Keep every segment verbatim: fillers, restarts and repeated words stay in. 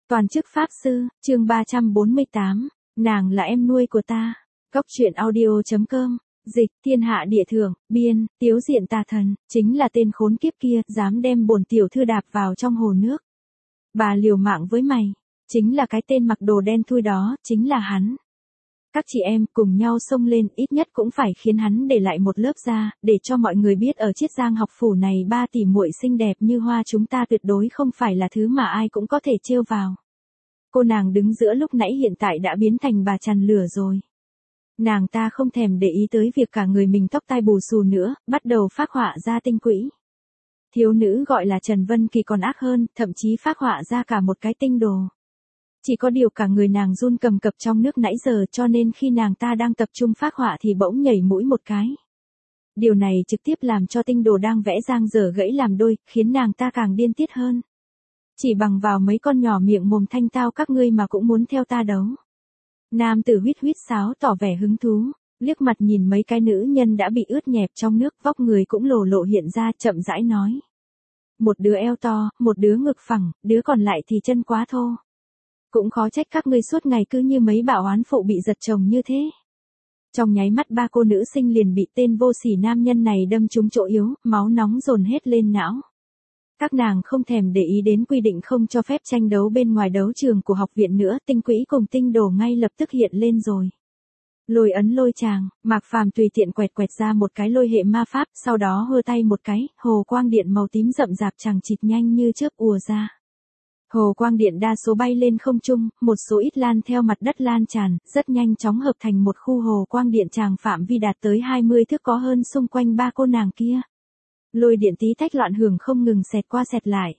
Toàn chức Pháp Sư, chương ba trăm bốn mươi tám, nàng là em nuôi của ta. Góc truyện audio chấm com, dịch, thiên hạ địa thượng, biên, tiếu diện tà thần, chính là tên khốn kiếp kia, dám đem bổn tiểu thư đạp vào trong hồ nước. Bà liều mạng với mày, chính là cái tên mặc đồ đen thui đó, chính là hắn. Các chị em cùng nhau xông lên, ít nhất cũng phải khiến hắn để lại một lớp da, để cho mọi người biết ở Chiết Giang học phủ này ba tỷ muội xinh đẹp như hoa chúng ta tuyệt đối không phải là thứ mà ai cũng có thể trêu vào. Cô nàng đứng giữa lúc nãy hiện tại đã biến thành bà chằn lửa rồi. Nàng ta không thèm để ý tới việc cả người mình tóc tai bù xù nữa, bắt đầu phác họa ra tinh quỹ. Thiếu nữ gọi là Trần Vân Kỳ còn ác hơn, thậm chí phác họa ra cả một cái tinh đồ. Chỉ có điều cả người nàng run cầm cập trong nước nãy giờ cho nên khi nàng ta đang tập trung phác họa thì bỗng nhảy mũi một cái. Điều này trực tiếp làm cho tinh đồ đang vẽ giang dở gãy làm đôi, khiến nàng ta càng điên tiết hơn. Chỉ bằng vào mấy con nhỏ miệng mồm thanh tao các ngươi mà cũng muốn theo ta đấu. Nam tử huýt huýt sáo tỏ vẻ hứng thú, liếc mặt nhìn mấy cái nữ nhân đã bị ướt nhẹp trong nước, vóc người cũng lồ lộ hiện ra, chậm rãi nói. Một đứa eo to, một đứa ngực phẳng, đứa còn lại thì chân quá thô. Cũng khó trách các ngươi suốt ngày cứ như mấy bảo oán phụ bị giật chồng như thế. Trong nháy mắt ba cô nữ sinh liền bị tên vô sỉ nam nhân này đâm trúng chỗ yếu, máu nóng dồn hết lên não. Các nàng không thèm để ý đến quy định không cho phép tranh đấu bên ngoài đấu trường của học viện nữa, tinh quỹ cùng tinh đồ ngay lập tức hiện lên rồi. Lôi ấn lôi chàng, Mạc Phàm tùy tiện quẹt quẹt ra một cái lôi hệ ma pháp, sau đó hơ tay một cái, hồ quang điện màu tím rậm rạp chằng chịt nhanh như chớp ùa ra. Hồ quang điện đa số bay lên không trung, một số ít lan theo mặt đất lan tràn, rất nhanh chóng hợp thành một khu hồ quang điện tràng phạm vi đạt tới hai mươi thước có hơn xung quanh ba cô nàng kia. Lôi điện tí tách loạn hưởng không ngừng xẹt qua xẹt lại.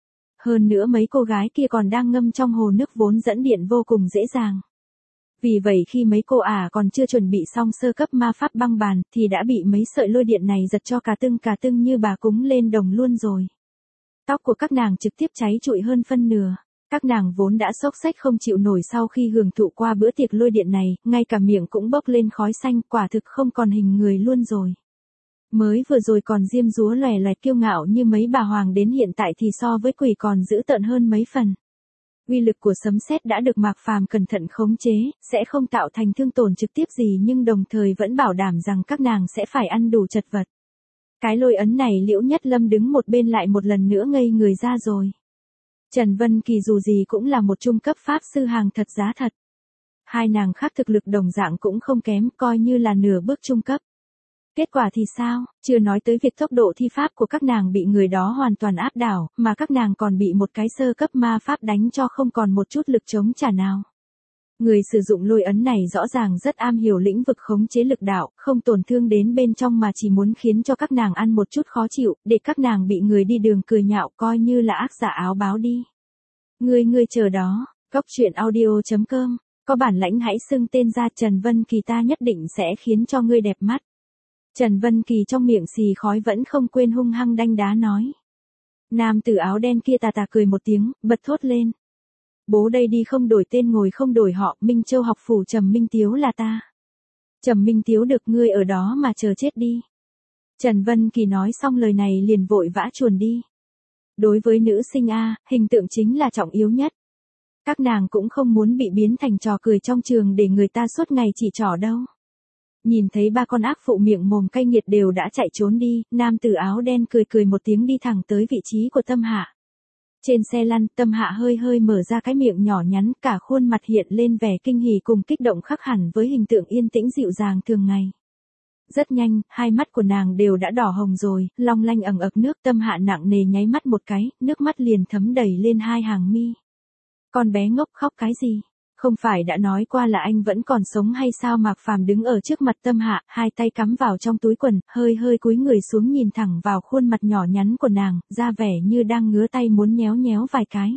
Hơn nữa mấy cô gái kia còn đang ngâm trong hồ nước vốn dẫn điện vô cùng dễ dàng. Vì vậy khi mấy cô ả à còn chưa chuẩn bị xong sơ cấp ma pháp băng bàn thì đã bị mấy sợi lôi điện này giật cho cả tưng cả tưng như bà cúng lên đồng luôn rồi. Tóc của các nàng trực tiếp cháy trụi hơn phân nửa. Các nàng vốn đã xốc xách không chịu nổi sau khi hưởng thụ qua bữa tiệc lôi điện này, ngay cả miệng cũng bốc lên khói xanh, quả thực không còn hình người luôn rồi. Mới vừa rồi còn diêm dúa lòe loẹt kiêu ngạo như mấy bà hoàng đến hiện tại thì so với quỷ còn dữ tợn hơn mấy phần. Uy lực của sấm sét đã được Mạc Phàm cẩn thận khống chế, sẽ không tạo thành thương tổn trực tiếp gì nhưng đồng thời vẫn bảo đảm rằng các nàng sẽ phải ăn đủ chật vật. Cái lôi ấn này Liễu Nhất Lâm đứng một bên lại một lần nữa ngây người ra rồi. Trần Vân Kỳ dù gì cũng là một trung cấp pháp sư hàng thật giá thật. Hai nàng khác thực lực đồng dạng cũng không kém, coi như là nửa bước trung cấp. Kết quả thì sao, chưa nói tới việc tốc độ thi pháp của các nàng bị người đó hoàn toàn áp đảo, mà các nàng còn bị một cái sơ cấp ma pháp đánh cho không còn một chút lực chống trả nào. Người sử dụng lôi ấn này rõ ràng rất am hiểu lĩnh vực khống chế lực đạo, không tổn thương đến bên trong mà chỉ muốn khiến cho các nàng ăn một chút khó chịu, để các nàng bị người đi đường cười nhạo coi như là ác giả áo báo đi. Ngươi ngươi chờ đó, góc truyện audio chấm com, có bản lãnh hãy xưng tên ra Trần Vân Kỳ ta nhất định sẽ khiến cho ngươi đẹp mắt. Trần Vân Kỳ trong miệng xì khói vẫn không quên hung hăng đanh đá nói. Nam tử áo đen kia tà tà cười một tiếng, bật thốt lên. Bố đây đi không đổi tên ngồi không đổi họ, Minh Châu học phủ Trầm Minh Tiếu là ta. Trầm Minh Tiếu được ngươi ở đó mà chờ chết đi. Trần Vân Kỳ nói xong lời này liền vội vã chuồn đi. Đối với nữ sinh A, hình tượng chính là trọng yếu nhất. Các nàng cũng không muốn bị biến thành trò cười trong trường để người ta suốt ngày chỉ trỏ đâu. Nhìn thấy ba con ác phụ miệng mồm cay nghiệt đều đã chạy trốn đi, nam tử áo đen cười cười một tiếng đi thẳng tới vị trí của Tâm Hạ. Trên xe lăn, Tâm Hạ hơi hơi mở ra cái miệng nhỏ nhắn, cả khuôn mặt hiện lên vẻ kinh hỉ cùng kích động khác hẳn với hình tượng yên tĩnh dịu dàng thường ngày. Rất nhanh, hai mắt của nàng đều đã đỏ hồng rồi, long lanh ẩn ực nước. Tâm Hạ nặng nề nháy mắt một cái, nước mắt liền thấm đầy lên hai hàng mi. Con bé ngốc khóc cái gì? Không phải đã nói qua là anh vẫn còn sống hay sao? Mạc Phàm đứng ở trước mặt Tâm Hạ, hai tay cắm vào trong túi quần, hơi hơi cúi người xuống nhìn thẳng vào khuôn mặt nhỏ nhắn của nàng, ra vẻ như đang ngứa tay muốn nhéo nhéo vài cái.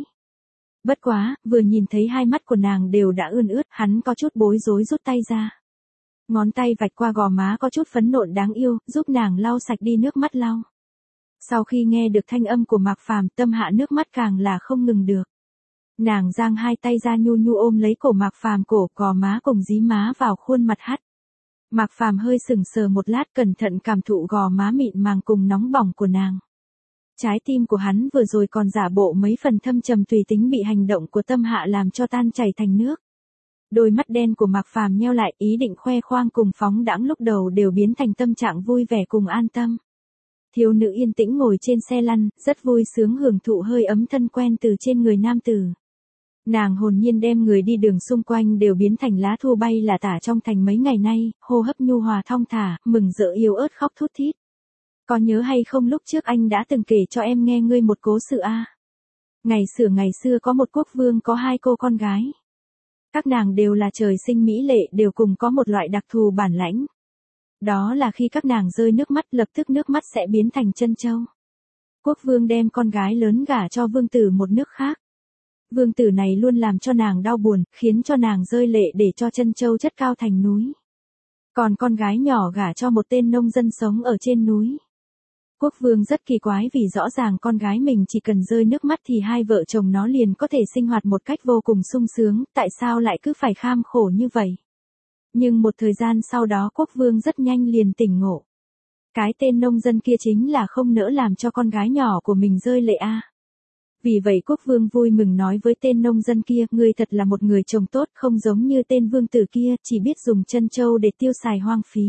Bất quá, vừa nhìn thấy hai mắt của nàng đều đã ươn ướt, hắn có chút bối rối rút tay ra. Ngón tay vạch qua gò má có chút phấn nộn đáng yêu, giúp nàng lau sạch đi nước mắt lau. Sau khi nghe được thanh âm của Mạc Phàm, Tâm Hạ nước mắt càng là không ngừng được. Nàng giang hai tay ra nhu nhu ôm lấy cổ Mạc Phàm, cổ gò má cùng dí má vào khuôn mặt hắt. Mạc Phàm hơi sừng sờ một lát, cẩn thận cảm thụ gò má mịn màng cùng nóng bỏng của nàng. trái tim của hắn vừa rồi còn giả bộ mấy phần thâm trầm tùy tính bị hành động của Tâm Hạ làm cho tan chảy thành nước. Đôi mắt đen của Mạc Phàm nheo lại, ý định khoe khoang cùng phóng đãng lúc đầu đều biến thành tâm trạng vui vẻ cùng an tâm. Thiếu nữ yên tĩnh ngồi trên xe lăn, rất vui sướng hưởng thụ hơi ấm thân quen từ trên người nam tử. Nàng hồn nhiên đem người đi đường xung quanh đều biến thành lá thu bay là tả trong thành mấy ngày nay, hô hấp nhu hòa thong thả, mừng rỡ yếu ớt khóc thút thít. Có nhớ hay không lúc trước anh đã từng kể cho em nghe ngươi một cố sự a? À? Ngày xưa ngày xưa có một quốc vương có hai cô con gái. Các nàng đều là trời sinh mỹ lệ, đều cùng có một loại đặc thù bản lãnh. Đó là khi các nàng rơi nước mắt lập tức nước mắt sẽ biến thành trân châu. Quốc vương đem con gái lớn gả cho vương tử một nước khác. Vương tử này luôn làm cho nàng đau buồn, khiến cho nàng rơi lệ để cho trân châu chất cao thành núi. Còn con gái nhỏ gả cho một tên nông dân sống ở trên núi. Quốc vương rất kỳ quái vì rõ ràng con gái mình chỉ cần rơi nước mắt thì hai vợ chồng nó liền có thể sinh hoạt một cách vô cùng sung sướng, tại sao lại cứ phải kham khổ như vậy? Nhưng một thời gian sau đó quốc vương rất nhanh liền tỉnh ngộ. Cái tên nông dân kia chính là không nỡ làm cho con gái nhỏ của mình rơi lệ a. À. Vì vậy quốc vương vui mừng nói với tên nông dân kia, ngươi thật là một người chồng tốt, không giống như tên vương tử kia, chỉ biết dùng trân châu để tiêu xài hoang phí.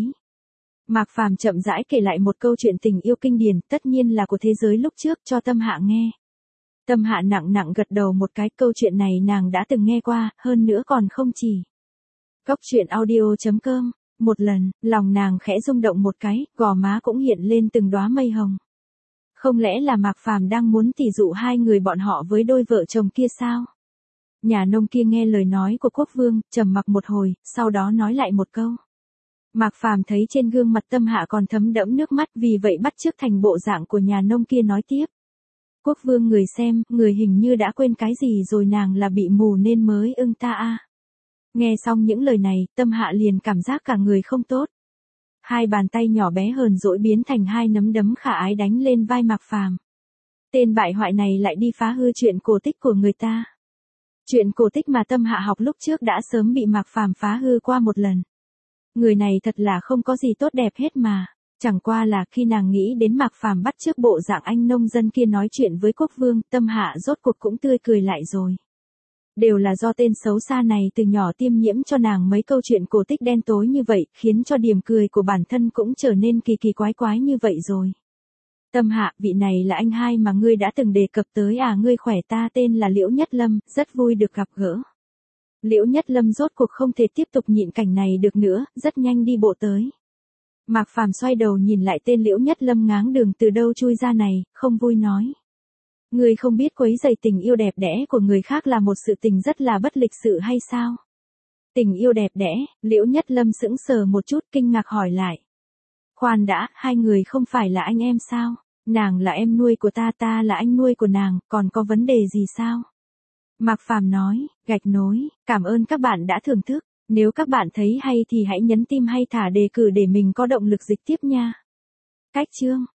Mạc Phàm chậm rãi kể lại một câu chuyện tình yêu kinh điển, tất nhiên là của thế giới lúc trước, cho Tâm Hạ nghe. Tâm Hạ nặng nặng gật đầu một cái, câu chuyện này nàng đã từng nghe qua, hơn nữa còn không chỉ. Góc truyện audio chấm com, một lần, lòng nàng khẽ rung động một cái, gò má cũng hiện lên từng đóa mây hồng. Không lẽ là Mạc Phàm đang muốn tỉ dụ hai người bọn họ với đôi vợ chồng kia sao? Nhà nông kia nghe lời nói của quốc vương, trầm mặc một hồi, sau đó nói lại một câu. Mạc Phàm thấy trên gương mặt Tâm Hạ còn thấm đẫm nước mắt, vì vậy bắt chước thành bộ dạng của nhà nông kia nói tiếp. Quốc vương người xem, người hình như đã quên cái gì rồi, nàng là bị mù nên mới ưng ta a. À. Nghe xong những lời này, Tâm Hạ liền cảm giác cả người không tốt. Hai bàn tay nhỏ bé hờn dỗi biến thành hai nắm đấm khả ái đánh lên vai Mạc Phàm. Tên bại hoại này lại đi phá hư chuyện cổ tích của người ta. Chuyện cổ tích mà Tâm Hạ học lúc trước đã sớm bị Mạc Phàm phá hư qua một lần. Người này thật là không có gì tốt đẹp hết mà. Chẳng qua là khi nàng nghĩ đến Mạc Phàm bắt chước bộ dạng anh nông dân kia nói chuyện với quốc vương, Tâm Hạ rốt cuộc cũng tươi cười lại rồi. Đều là do tên xấu xa này từ nhỏ tiêm nhiễm cho nàng mấy câu chuyện cổ tích đen tối như vậy, khiến cho điểm cười của bản thân cũng trở nên kỳ kỳ quái quái như vậy rồi. Tâm Hạ, vị này là anh hai mà ngươi đã từng đề cập tới à, ngươi khỏe, ta tên là Liễu Nhất Lâm, rất vui được gặp gỡ. Liễu Nhất Lâm rốt cuộc không thể tiếp tục nhịn cảnh này được nữa, rất nhanh đi bộ tới. Mạc Phàm xoay đầu nhìn lại tên Liễu Nhất Lâm ngáng đường từ đâu chui ra này, không vui nói. Ngươi không biết quấy rầy tình yêu đẹp đẽ của người khác là một sự tình rất là bất lịch sự hay sao? Tình yêu đẹp đẽ, Liễu Nhất Lâm sững sờ một chút kinh ngạc hỏi lại. Khoan đã, hai người không phải là anh em sao? Nàng là em nuôi của ta, ta là anh nuôi của nàng, còn có vấn đề gì sao? Mạc Phàm nói, gạch nối, cảm ơn các bạn đã thưởng thức. Nếu các bạn thấy hay thì hãy nhấn tim hay thả đề cử để mình có động lực dịch tiếp nha. Cách chương